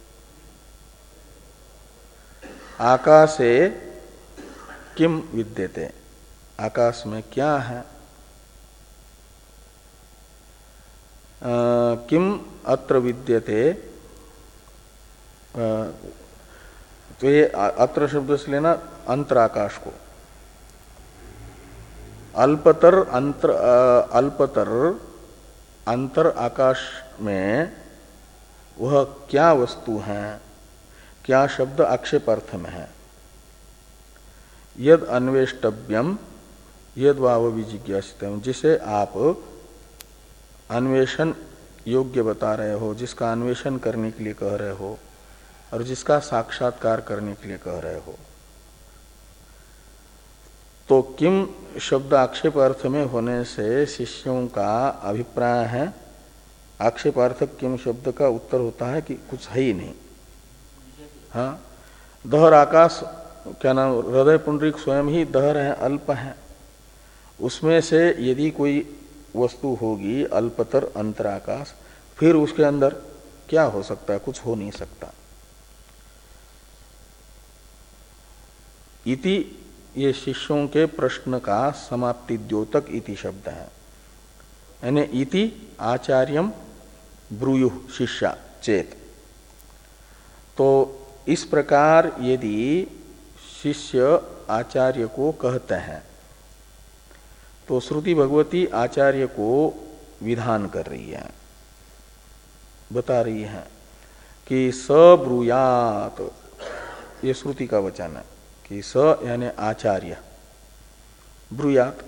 आकाशे किम विद्यते, आकाश में क्या है। आ, किम अत्र विद्यते, आ, तो ये अत्र शब्द से लेना अंतराकाश को। अल्पतर अंतर अल्पतर अंतर आकाश में वह क्या वस्तु है, क्या शब्द आक्षेपार्थ में है। यद अन्वेष्टव्यम यद वाव विजिज्ञासितम, जिसे आप अन्वेषण योग्य बता रहे हो, जिसका अन्वेषण करने के लिए कह रहे हो और जिसका साक्षात्कार करने के लिए कह रहे हो। तो किम शब्द आक्षेपार्थ में होने से शिष्यों का अभिप्राय है, आक्षेपार्थक किम शब्द का उत्तर होता है कि कुछ है ही नहीं। हाँ, दहर आकाश क्या नाम, हृदय पुंडरीक स्वयं ही दहर है, अल्प है। उसमें से यदि कोई वस्तु होगी अल्पतर अंतराकाश, फिर उसके अंदर क्या हो सकता है, कुछ हो नहीं सकता। इति ये शिष्यों के प्रश्न का समाप्ति द्योतक इति शब्द है, यानी इति आचार्यम ब्रूयु शिष्या चेत। तो इस प्रकार यदि शिष्य आचार्य को कहते हैं तो श्रुति भगवती आचार्य को विधान कर रही है, बता रही है कि स ब्रूयात, ये श्रुति का वचन है कि स यानी आचार्य ब्रूयात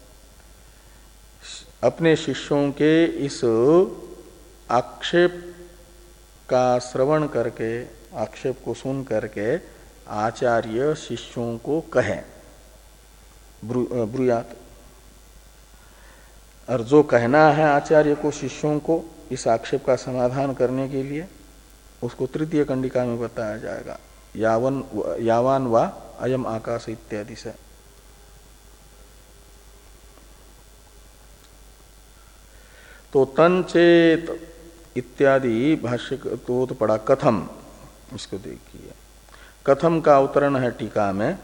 अपने शिष्यों के इस आक्षेप का श्रवण करके, आक्षेप को सुन करके आचार्य शिष्यों को कहे, ब्रूयात। और जो कहना है आचार्य को शिष्यों को इस आक्षेप का समाधान करने के लिए, उसको तृतीय कंडिका में बताया जाएगा, यावन यावान वा अयम आकाश इत्यादि से। तो तंचेत इत्यादि भाष्य तो, तो पड़ा कथम, इसको देखिए कथम का अवतरण है टीका में,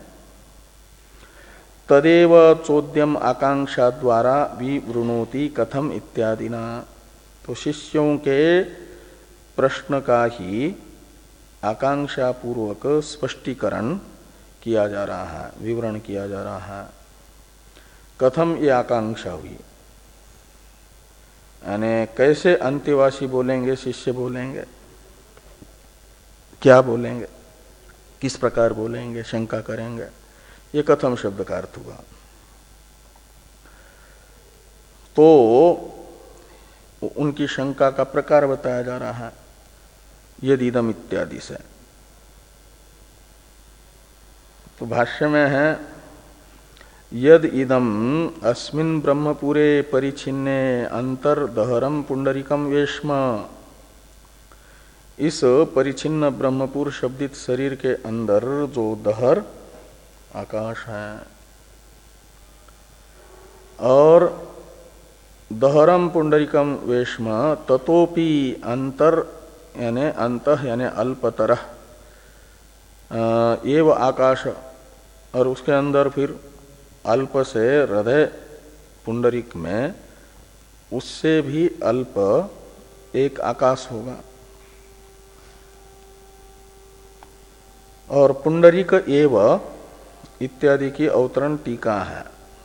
तदेव चोद्यम आकांक्षा द्वारा विवृणोति कथम इत्यादि ना। तो शिष्यों के प्रश्न का ही आकांक्षा पूर्वक स्पष्टीकरण किया जा रहा है, विवरण किया जा रहा है। कथम ये आकांक्षा हुई, यानी कैसे अंत्यवासी बोलेंगे, शिष्य बोलेंगे, क्या बोलेंगे, किस प्रकार बोलेंगे, शंका करेंगे, ये कथम शब्द का अर्थ हुआ। तो उनकी शंका का प्रकार बताया जा रहा है यदि इदम इत्यादि से। तो भाष्य में है यद इदम अस्मिन् ब्रह्मपुरे परिच्छिन्ने अंतर्दहरम पुंडरीकम वेश्म, इस परिच्छिन्न ब्रह्मपुर शब्दित शरीर के अंदर जो दहर आकाश है, और दहरम पुंडरीकम वेश्म ततोपि अंतर यानी अंतः यानी अल्पतर एव आकाश, और उसके अंदर फिर अल्प से हृदय पुंडरीक में उससे भी अल्प एक आकाश होगा। और पुंडरीक एव इत्यादि की अवतरण टीका है।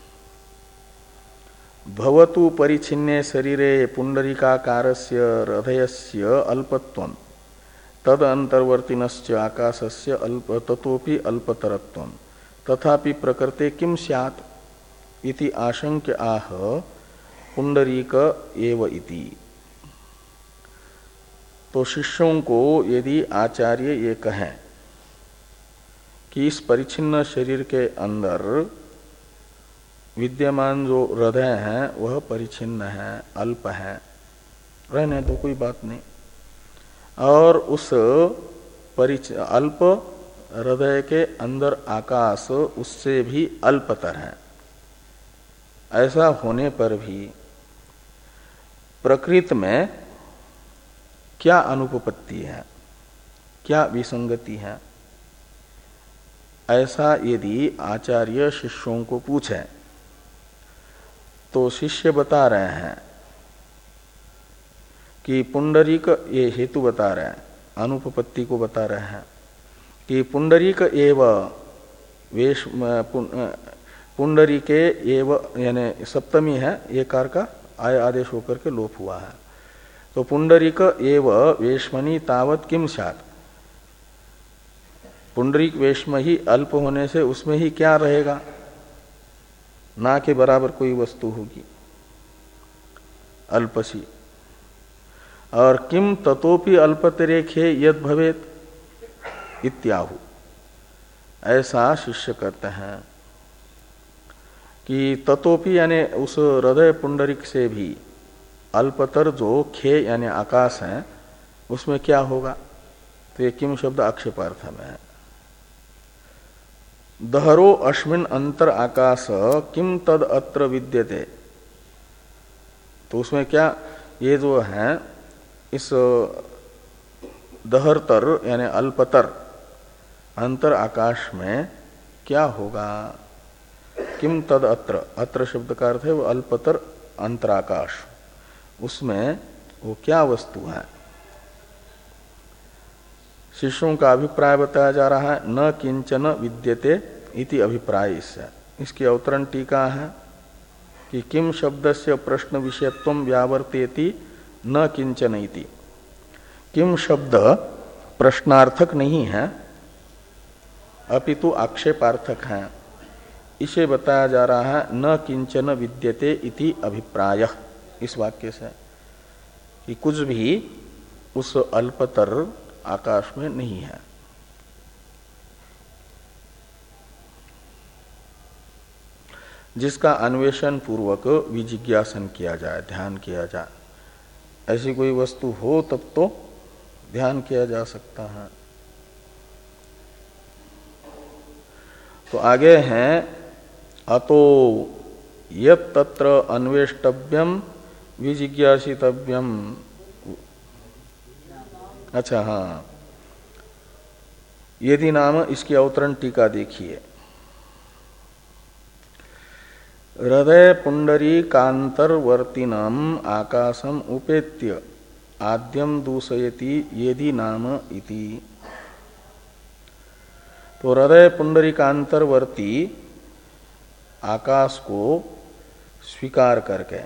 भवतु परिच्छिन्ने शरीरे पुंडरीकाकारस्य हृदयस्य अल्पत्वं तद अंतर्वर्तिनश्च आकाशस्य अल्प ततोपि अल्पतरत्वं तथापि प्रकृते किम स्यात् इति आशंक्य आह पुंडरीक एव इति। तो शिष्यों को यदि आचार्य ये कहें कि इस परिच्छिन्न शरीर के अंदर विद्यमान जो हृदय है वह परिच्छिन्न है, अल्प है, रहने तो कोई बात नहीं, और उस परिच अल्प हृदय के अंदर आकाश उससे भी अल्पतर है, ऐसा होने पर भी प्रकृति में क्या अनुपपत्ति है, क्या विसंगति है, ऐसा यदि आचार्य शिष्यों को पूछे तो शिष्य बता रहे हैं कि पुंडरीक, ये हेतु बता रहे हैं, अनुपपत्ति को बता रहे हैं कि पुंडरीक एव वेश पुंडरीके एव, यानी सप्तमी है, एकार का आय आदेश होकर के लोप हुआ है। तो पुंडरीक एव वेश्मनि तावत किम स्यात्, पुंडरीक वेश्म ही अल्प होने से उसमें ही क्या रहेगा, ना के बराबर कोई वस्तु होगी अल्पसी। और किम ततोपि अल्पतरेखे यद भवेत इत्याहु, ऐसा शिष्य कहते हैं कि ततोपि यानी उस हृदय पुंडरिक से भी अल्पतर जो खे यानी आकाश है उसमें क्या होगा। तो ये किम शब्द आक्षेपार्थ में है। दहरो अस्मिन् अंतर आकाश किम तद अत्र विद्यते, तो उसमें क्या, ये जो है इस दहरतर यानी अल्पतर अंतर आकाश में क्या होगा। किम तद अत्र, अत्र शब्द का अर्थ है वो अल्पतर अंतराकाश, उसमें वो क्या वस्तु है। शिष्यों का अभिप्राय बताया जा रहा है, न किंचन विद्यते इति अभिप्राय। इससे इसकी अवतरण टीका है कि किम शब्दस्य प्रश्न विषयत्वं व्यावर्तेति न किंचन इति। किम शब्द प्रश्नार्थक नहीं है, अपितु आक्षेपार्थक है। इसे बताया जा रहा है न किंचन विद्यते इति अभिप्राय, इस वाक्य से कि कुछ भी उस अल्पतर आकाश में नहीं है। जिसका अन्वेषण पूर्वक विजिज्ञासन किया जाए, ध्यान किया जाए। ऐसी कोई वस्तु हो तब तो ध्यान किया जा सकता है। तो आगे हैं अतो यत् तत्र अन्वेष्टव्यम विजिज्ञासितव्यम। अच्छा, हाँ, यदि नाम इसकी अवतरण टीका देखिए। हृदय पुंडरी कांतर्वर्तिनम आकाशम उपेत्य आद्यम दूषयति यदि नाम इति। तो हृदय पुंडरी कांतर्वर्ती आकाश को स्वीकार करके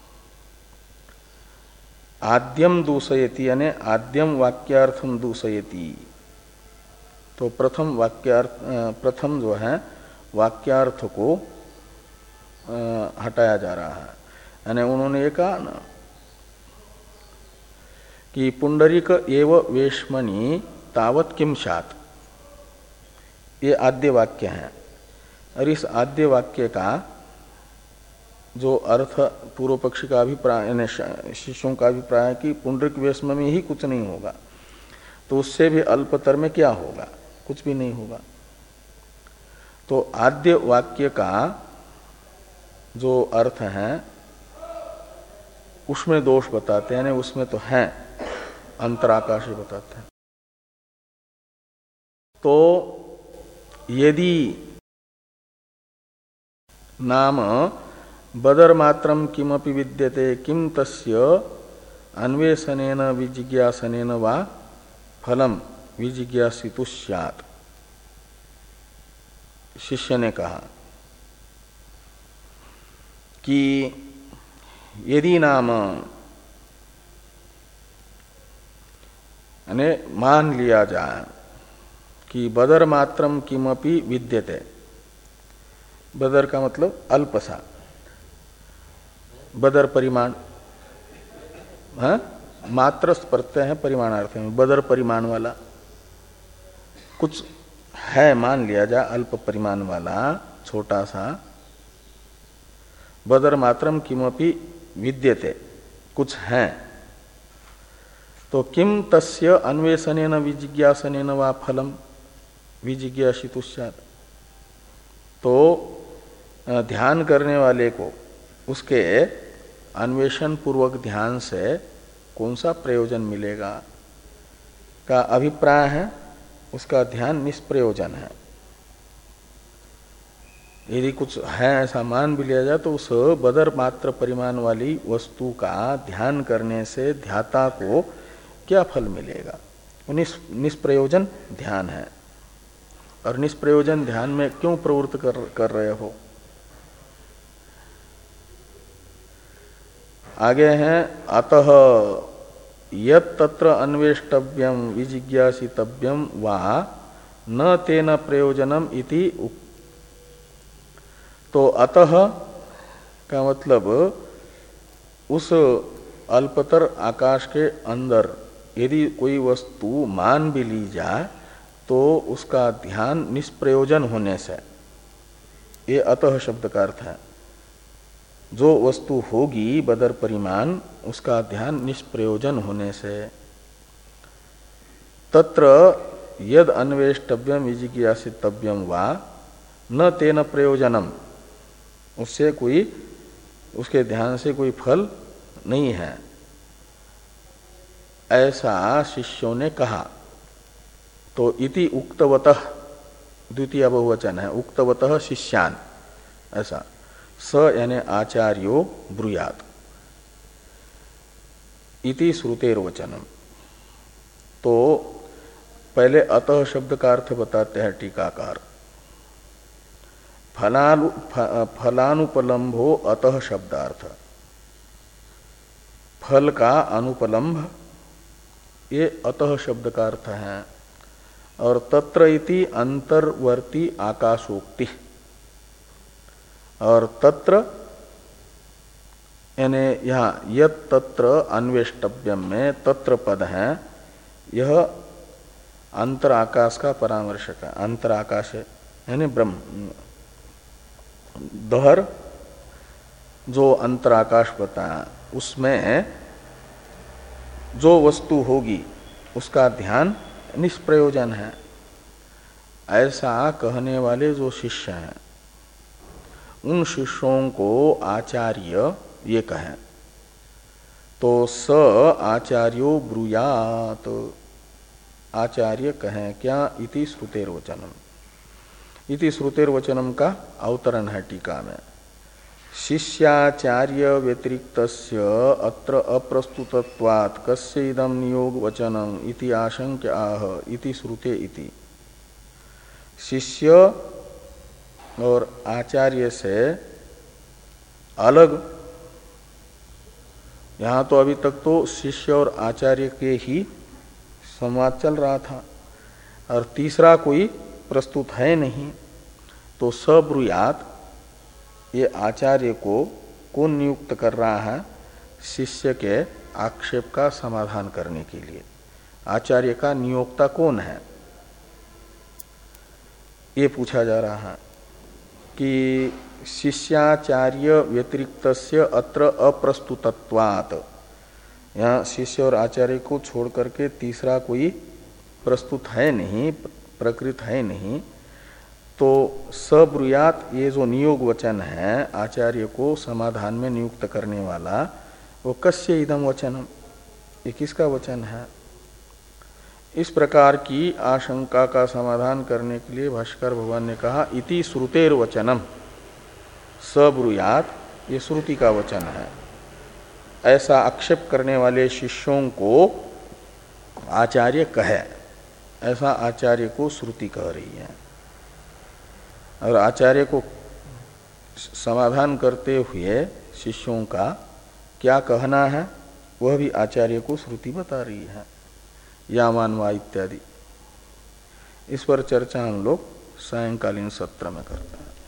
आद्यम दूषयति यानी आद्यम वाक्यार्थम दूषयति। तो प्रथम वाक्यार्थ प्रथम जो है वाक्यार्थ को हटाया जा रहा है। यानी उन्होंने ये कहा ना कि पुंडरीक एव वेश्मनि तावत किम सात, ये आद्य वाक्य है। और इस आद्य वाक्य का जो अर्थ पूर्व पक्षी का अभिप्राय यानी शिष्यों का अभिप्राय है कि पुंडरीक वेश्म में ही कुछ नहीं होगा, तो उससे भी अल्पतर में क्या होगा, कुछ भी नहीं होगा। तो आद्य वाक्य का जो अर्थ है उसमें दोष बताते हैं, यानी उसमें तो है अंतराकाशी बताते हैं। तो यदि नाम बदर मात्रम किमपि विद्यते किम तस्य अन्वेषणेन विजिज्ञासनेन वा फलम विजिज्ञासितु स्यात्। शिष्य ने कहा कि यदि नाम यानी मान लिया जाए कि बदर मात्रम किमपि विद्यते, बदर का मतलब अल्पसा, बदर परिमाण, हाँ, मात्र प्रत्यय है परिमाणार्थ में, बदर परिमाण वाला कुछ है, मान लिया जाए अल्प परिमाण वाला छोटा सा। बदर मात्रम किमपि विद्यते, कुछ है, तो किम तस्य अन्वेषणेन विजिज्ञासनेन वा फलम विजिज्ञासितु स्यात्। तो ध्यान करने वाले को उसके अन्वेषण पूर्वक ध्यान से कौन सा प्रयोजन मिलेगा का अभिप्राय है, उसका ध्यान निष्प्रयोजन है। यदि कुछ है ऐसा मान भी लिया जाए तो उस बदर मात्र परिमाण वाली वस्तु का ध्यान करने से ध्याता को क्या फल मिलेगा, निष्प्रयोजन ध्यान है। और निष्प्रयोजन ध्यान में क्यों प्रवृत्त कर, कर रहे हो। आगे हैं अतः यत् तत्र अन्वेष्टव्यम विजिज्ञासितव्यम वा न तेन प्रयोजनम इति। तो अतः का मतलब उस अल्पतर आकाश के अंदर यदि कोई वस्तु मान भी ली जाए तो उसका ध्यान निष्प्रयोजन होने से, ये अतः शब्द का अर्थ है। जो वस्तु होगी बदर परिमाण उसका ध्यान निष्प्रयोजन होने से, तत्र यद अन्वेष्टव्यम विजिज्ञासितव्यम वा न तेन प्रयोजनम, उससे कोई उसके ध्यान से कोई फल नहीं है, ऐसा शिष्यों ने कहा। तो इति उक्तवतः द्वितीय बहुवचन है, उक्तवतः शिष्यान, ऐसा स यानी आचार्यो ब्रूयात इति श्रुतेर्वचनम। तो पहले अतः शब्द का अर्थ बताते हैं टीकाकार। फलानु फलानुपलम्भो अतः शब्दार्थ, फल का अनुपलम्भ ये अतः शब्द का अर्थ है। और तत्र इति अंतर्वर्ती आकाशोक्ति, और तत्र यानी यहाँ यत तत्र अन्वेष्टव्यम में तत्र पद है, यह अंतर आकाश का परामर्शक है। अंतर आकाश है यानी ब्रह्म, दहर जो अंतर आकाश बताया उसमें जो वस्तु होगी उसका ध्यान निष्प्रयोजन है, ऐसा कहने वाले जो शिष्य हैं उन शिष्यों को आचार्य ये कहें। तो स आचार्यो ब्रूयात, आचार्य कहें क्या, इति श्रुतेर्वचनम। इति श्रुतेर्वचनम का अवतरण है टीका में। शिष्याचार्य व्यतिरिक्तस्य अत्र अप्रस्तुतत्वात् कस्य इदं नियोग वचनम इति आशंक्य आह इति श्रुते इति। शिष्य और आचार्य से अलग, यहाँ तो अभी तक तो शिष्य और आचार्य के ही संवाद चल रहा था और तीसरा कोई प्रस्तुत है नहीं, तो सब्रूयात ये आचार्य को कौन नियुक्त कर रहा है, शिष्य के आक्षेप का समाधान करने के लिए। आचार्य का नियोक्ता कौन है ये पूछा जा रहा है कि शिष्याचार्य व्यतिरिक्तस्य अत्र अप्रस्तुतत्वात्, यहाँ शिष्य और आचार्य को छोड़ करके तीसरा कोई प्रस्तुत है नहीं, प्रकृत है नहीं, तो सब्रूयात ये जो नियोग वचन है आचार्य को समाधान में नियुक्त करने वाला, वो कस्य इदम वचनम, ये किसका वचन है। इस प्रकार की आशंका का समाधान करने के लिए भाष्कर भगवान ने कहा इति श्रुतेर वचनम, सब्रूयात ये श्रुति का वचन है। ऐसा आक्षेप करने वाले शिष्यों को आचार्य कहे, ऐसा आचार्य को श्रुति कह रही है। और आचार्य को समाधान करते हुए शिष्यों का क्या कहना है वह भी आचार्य को श्रुति बता रही है, या मानवा इत्यादि। इस पर चर्चा हम लोग सायंकालीन सत्र में करते हैं।